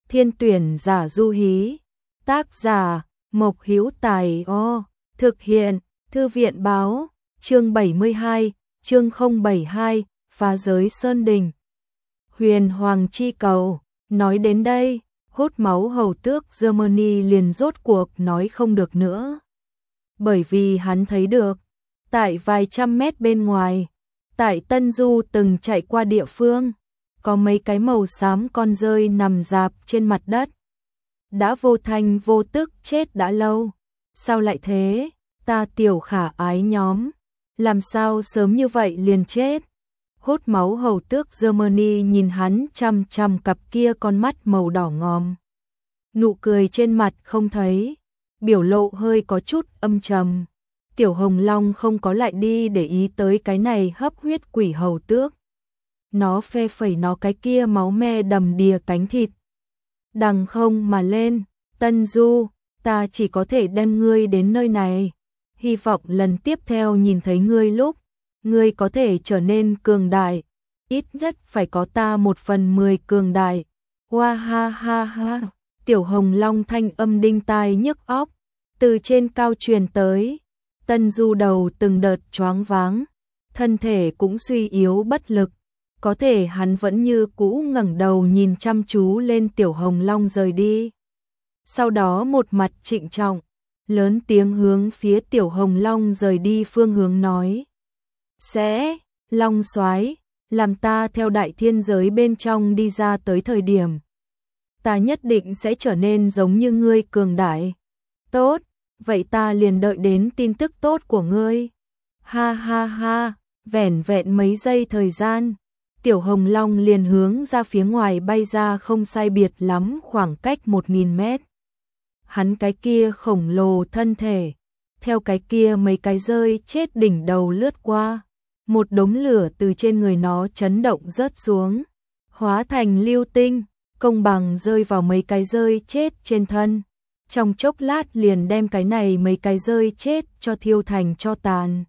Thiên tuyển giả du hí. Tác giả Mộc Hữu Tài. Thực hiện Thư viện báo. Chương 72, chương 072, phá giới sơn đình. Huyền Hoàng chi cầu. Nói đến đây, hút máu hầu tước Germany liền rốt cuộc nói không được nữa. Bởi vì hắn thấy được, tại vài trăm mét bên ngoài, tại Tân Du từng chạy qua địa phương, có mấy cái màu xám con rơi nằm rạp trên mặt đất. Đã vô thanh vô tức chết đã lâu. Sao lại thế? Ta tiểu khả ái nhóm, làm sao sớm như vậy liền chết? Hút máu hầu tước Germany nhìn hắn chằm chằm cặp kia con mắt màu đỏ ngòm. Nụ cười trên mặt không thấy, biểu lộ hơi có chút âm trầm. Tiểu Hồng Long không có lại đi để ý tới cái này hấp huyết quỷ hầu tước. Nó phe phẩy nó cái kia máu me đầm đìa cánh thịt. Đằng không mà lên, Tân Du, ta chỉ có thể đem ngươi đến nơi này. Hy vọng lần tiếp theo nhìn thấy ngươi lúc, ngươi có thể trở nên cường đại. Ít nhất phải có ta 1/10 cường đại. Hoa ha ha ha. Tiểu Hồng Long thanh âm đinh tai nhức óc, từ trên cao truyền tới. Tân Du đầu từng đợt choáng váng, thân thể cũng suy yếu bất lực. Có thể hắn vẫn như cũ ngẩng đầu nhìn chăm chú lên Tiểu Hồng Long rời đi. Sau đó một mặt trịnh trọng, lớn tiếng hướng phía Tiểu Hồng Long rời đi phương hướng nói. Sẽ, Long soái, làm ta theo đại thiên giới bên trong đi ra tới thời điểm. Ta nhất định sẽ trở nên giống như ngươi cường đại. Tốt, vậy ta liền đợi đến tin tức tốt của ngươi. Ha ha ha, vẻn vẹn mấy giây thời gian. Tiểu Hồng Long liền hướng ra phía ngoài bay ra không sai biệt lắm khoảng cách 1000 mét. Hắn cái kia khổng lồ thân thể, theo cái kia mấy cái rơi chết đỉnh đầu lướt qua. Một đống lửa từ trên người nó chấn động rớt xuống, hóa thành lưu tinh, công bằng rơi vào mấy cái rơi chết trên thân. Trong chốc lát liền đem cái này mấy cái rơi chết cho thiêu thành tro tàn.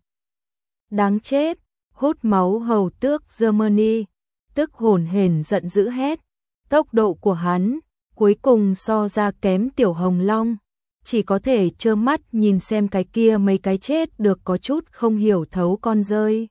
Đáng chết, hút máu hầu tước Germany, tức hồn hển giận dữ hét. Tốc độ của hắn, cuối cùng so ra kém Tiểu Hồng Long. Chỉ có thể trơ mắt nhìn xem cái kia mấy cái chết được có chút không hiểu thấu con rơi.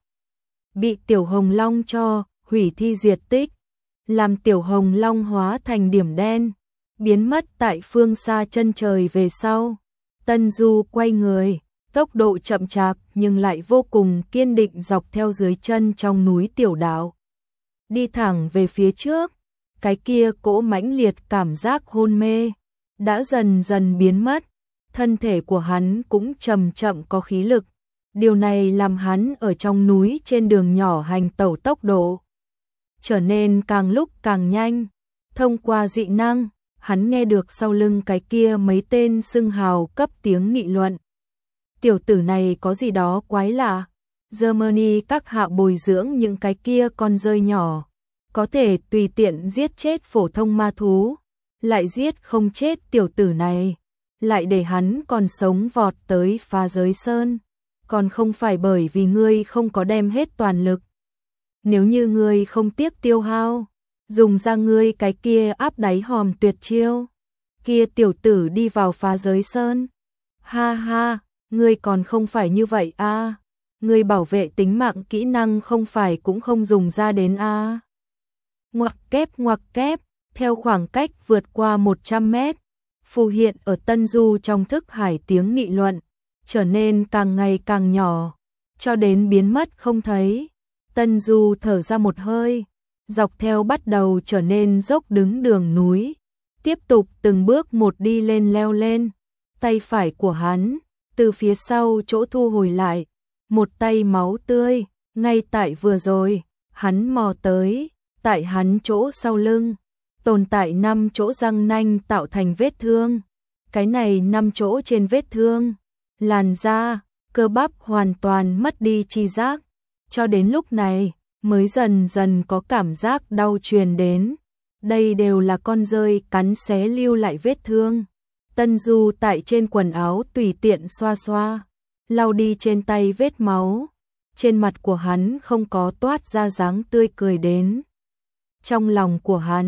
Bị Tiểu Hồng Long cho hủy thi diệt tích, làm Tiểu Hồng Long hóa thành điểm đen, biến mất tại phương xa chân trời về sau. Tân Du quay người, tốc độ chậm chạp nhưng lại vô cùng kiên định dọc theo dưới chân trong núi tiểu đạo. Đi thẳng về phía trước, cái kia cỗ mãnh liệt cảm giác hôn mê đã dần dần biến mất, thân thể của hắn cũng chậm chậm có khí lực. Điều này làm hắn ở trong núi trên đường nhỏ hành tẩu tốc độ trở nên càng lúc càng nhanh. Thông qua dị năng, hắn nghe được sau lưng cái kia mấy tên xưng hào cấp tiếng nghị luận. Tiểu tử này có gì đó quái lạ. Germany các hạ bồi dưỡng những cái kia con rơi nhỏ, có thể tùy tiện giết chết phổ thông ma thú, lại giết không chết tiểu tử này, lại để hắn còn sống vọt tới phá giới sơn. Còn không phải bởi vì ngươi không có đem hết toàn lực. Nếu như ngươi không tiếc tiêu hao, dùng ra ngươi cái kia áp đáy hòm tuyệt chiêu, kia tiểu tử đi vào phá giới sơn. Ha ha, ngươi còn không phải như vậy a? Ngươi bảo vệ tính mạng kỹ năng không phải cũng không dùng ra đến a? Ngoặc kép, theo khoảng cách vượt qua 100 mét, phù hiện ở Tân Du trong thức hải tiếng nghị luận, trở nên càng ngày càng nhỏ, cho đến biến mất không thấy. Tân Du thở ra một hơi, dọc theo bắt đầu trở nên dốc đứng đường núi, tiếp tục từng bước một đi lên leo lên. Tay phải của hắn, từ phía sau chỗ thu hồi lại, một tay máu tươi, ngay tại vừa rồi, hắn mò tới, tại hắn chỗ sau lưng, tồn tại 5 chỗ răng nanh tạo thành vết thương. Cái này 5 chỗ trên vết thương, làn da, cơ bắp hoàn toàn mất đi chi giác, cho đến lúc này mới dần dần có cảm giác đau truyền đến. Đây đều là con rơi cắn xé lưu lại vết thương. Tân Du tại trên quần áo tùy tiện xoa xoa, lau đi trên tay vết máu. Trên mặt của hắn không có toát ra dáng tươi cười đến. Trong lòng của hắn,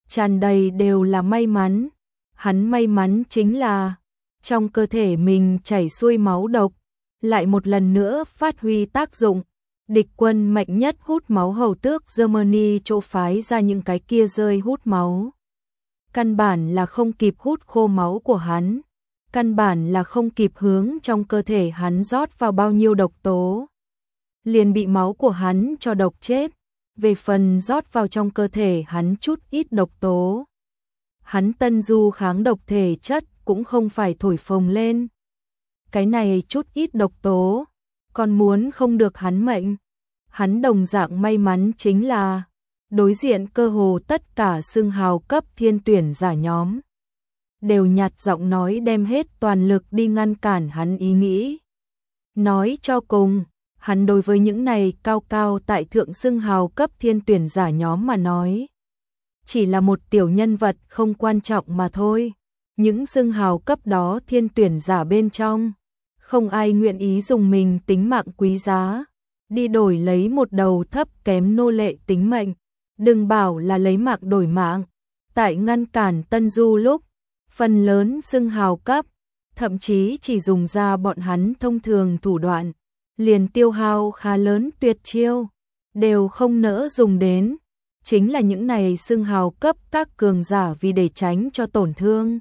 tràn đầy đều là may mắn. Hắn may mắn chính là trong cơ thể mình chảy xuôi máu độc, lại một lần nữa phát huy tác dụng. Địch quân mạnh nhất hút máu hầu tước Germany chỗ phái ra những cái kia rơi hút máu. Căn bản là không kịp hút khô máu của hắn, căn bản là không kịp hướng trong cơ thể hắn rót vào bao nhiêu độc tố. Liền bị máu của hắn cho độc chết, về phần rót vào trong cơ thể hắn chút ít độc tố. Hắn Tân Du kháng độc thể chất cũng không phải thổi phồng lên. Cái này chút ít độc tố, còn muốn không được hắn mệnh. Hắn đồng dạng may mắn chính là đối diện cơ hồ tất cả xưng hào cấp thiên tuyển giả nhóm đều nhạt giọng nói đem hết toàn lực đi ngăn cản hắn ý nghĩ. Nói cho cùng, hắn đối với những này cao cao tại thượng xưng hào cấp thiên tuyển giả nhóm mà nói, chỉ là một tiểu nhân vật không quan trọng mà thôi. Những xưng hào cấp đó thiên tuyển giả bên trong, không ai nguyện ý dùng mình tính mạng quý giá đi đổi lấy một đầu thấp kém nô lệ tính mệnh. Đừng bảo là lấy mạng đổi mạng. Tại ngăn cản Tân Du lúc, phần lớn xưng hào cấp, thậm chí chỉ dùng ra bọn hắn thông thường thủ đoạn, liền tiêu hao khá lớn tuyệt chiêu, đều không nỡ dùng đến. Chính là những này xưng hào cấp các cường giả vì để tránh cho tổn thương,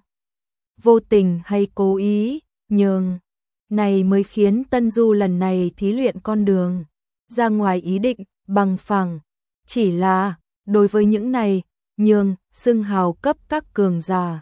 vô tình hay cố ý, nhường. Này mới khiến Tân Du lần này thí luyện con đường ra ngoài ý định, bằng phẳng. Chỉ là, đối với những này, nhường, xưng hào cấp các cường giả,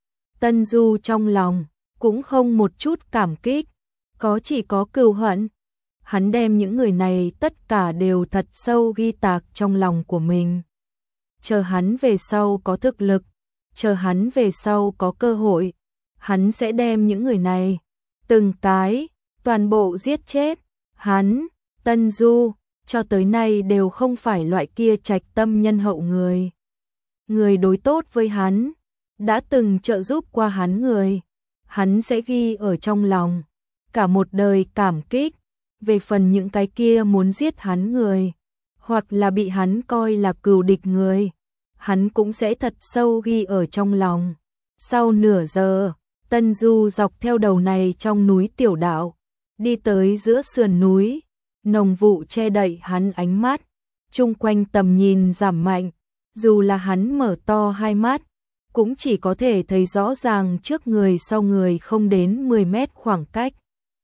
Tân Du trong lòng, cũng không một chút cảm kích, chỉ có cừu hận. Hắn đem những người này tất cả đều thật sâu ghi tạc trong lòng của mình. Chờ hắn về sau có thực lực, chờ hắn về sau có cơ hội, hắn sẽ đem những người này, từng cái, toàn bộ giết chết. Hắn, Tân Du, cho tới nay đều không phải loại kia trạch tâm nhân hậu người. Người đối tốt với hắn, đã từng trợ giúp qua hắn người, hắn sẽ ghi ở trong lòng, cả một đời cảm kích. Về phần những cái kia muốn giết hắn người, hoặc là bị hắn coi là cừu địch người, hắn cũng sẽ thật sâu ghi ở trong lòng. Sau nửa giờ, Tân Du dọc theo đầu này trong núi tiểu đạo, đi tới giữa sườn núi, nồng vụ che đậy hắn ánh mắt, chung quanh tầm nhìn giảm mạnh, dù là hắn mở to hai mắt, cũng chỉ có thể thấy rõ ràng trước người sau người không đến 10 mét khoảng cách.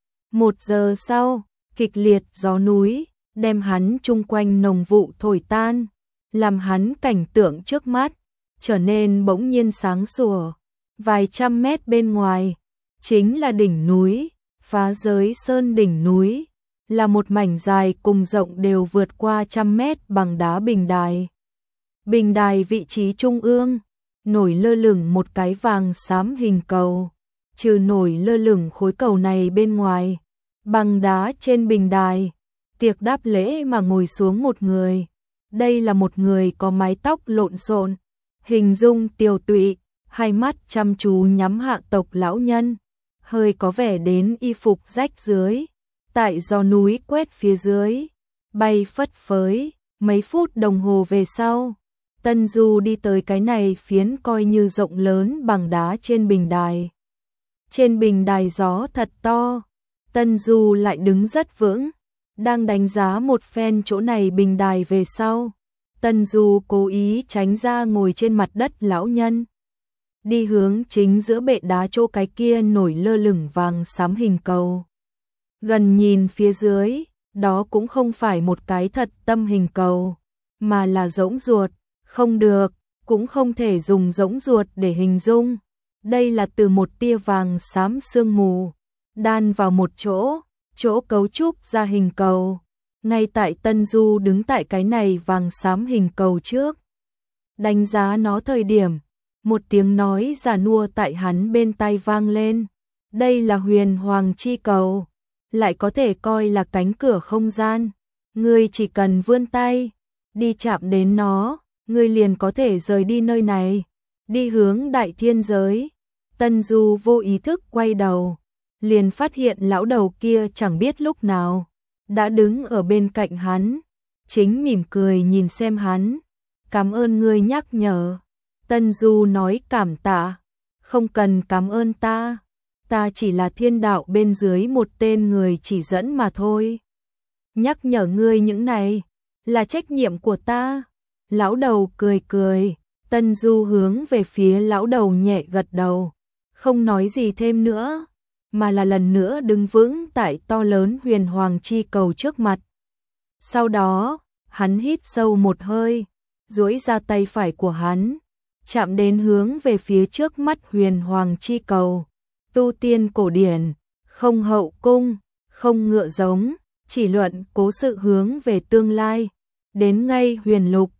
1 giờ sau, kịch liệt gió núi, đem hắn chung quanh nồng vụ thổi tan, làm hắn cảnh tượng trước mắt, trở nên bỗng nhiên sáng sủa. Vài trăm mét bên ngoài, chính là đỉnh núi, Phá Giới Sơn đỉnh núi, là một mảnh dài cùng rộng đều vượt qua 100 mét bằng đá bình đài. Bình đài vị trí trung ương, nổi lơ lửng một cái vàng xám hình cầu. Trừ nổi lơ lửng khối cầu này bên ngoài, bằng đá trên bình đài, tiệc đáp lễ mà ngồi xuống một người. Đây là một người có mái tóc lộn xộn, hình dung tiều tụy, hai mắt chăm chú nhắm hạ tộc lão nhân, hơi có vẻ đến y phục rách dưới, tại gió núi quét phía dưới, bay phất phới. Mấy phút đồng hồ về sau, Tân Du đi tới cái này phiến coi như rộng lớn bằng đá trên bình đài. Trên bình đài gió thật to, Tân Du lại đứng rất vững, đang đánh giá một phen chỗ này bình đài về sau. Tân Du cố ý tránh ra ngồi trên mặt đất lão nhân, đi hướng chính giữa bệ đá chỗ cái kia nổi lơ lửng vàng xám hình cầu. Gần nhìn phía dưới, đó cũng không phải một cái thật tâm hình cầu, mà là rỗng ruột. Không được, cũng không thể dùng rỗng ruột để hình dung. Đây là từ một tia vàng xám sương mù đan vào một chỗ cấu trúc ra hình cầu. Ngay tại Tân Du đứng tại cái này vàng xám hình cầu trước, đánh giá nó thời điểm, một tiếng nói già nua tại hắn bên tai vang lên. Đây là huyền hoàng chi cầu, lại có thể coi là cánh cửa không gian. Ngươi chỉ cần vươn tay, đi chạm đến nó, ngươi liền có thể rời đi nơi này, đi hướng đại thiên giới. Tân Du vô ý thức quay đầu, liền phát hiện lão đầu kia chẳng biết lúc nào đã đứng ở bên cạnh hắn, chính mỉm cười nhìn xem hắn. Cảm ơn ngươi nhắc nhở. Tân Du nói cảm tạ, không cần cảm ơn ta, ta chỉ là thiên đạo bên dưới một tên người chỉ dẫn mà thôi. Nhắc nhở ngươi những này, là trách nhiệm của ta. Lão đầu cười cười, Tân Du hướng về phía lão đầu nhẹ gật đầu, không nói gì thêm nữa, mà là lần nữa đứng vững tại to lớn huyền hoàng chi cầu trước mặt. Sau đó, hắn hít sâu một hơi, duỗi ra tay phải của hắn, chạm đến hướng về phía trước mắt huyền hoàng chi cầu. Tu tiên cổ điển, không hậu cung, không ngựa giống, chỉ luận cố sự hướng về tương lai, đến ngay huyền lục,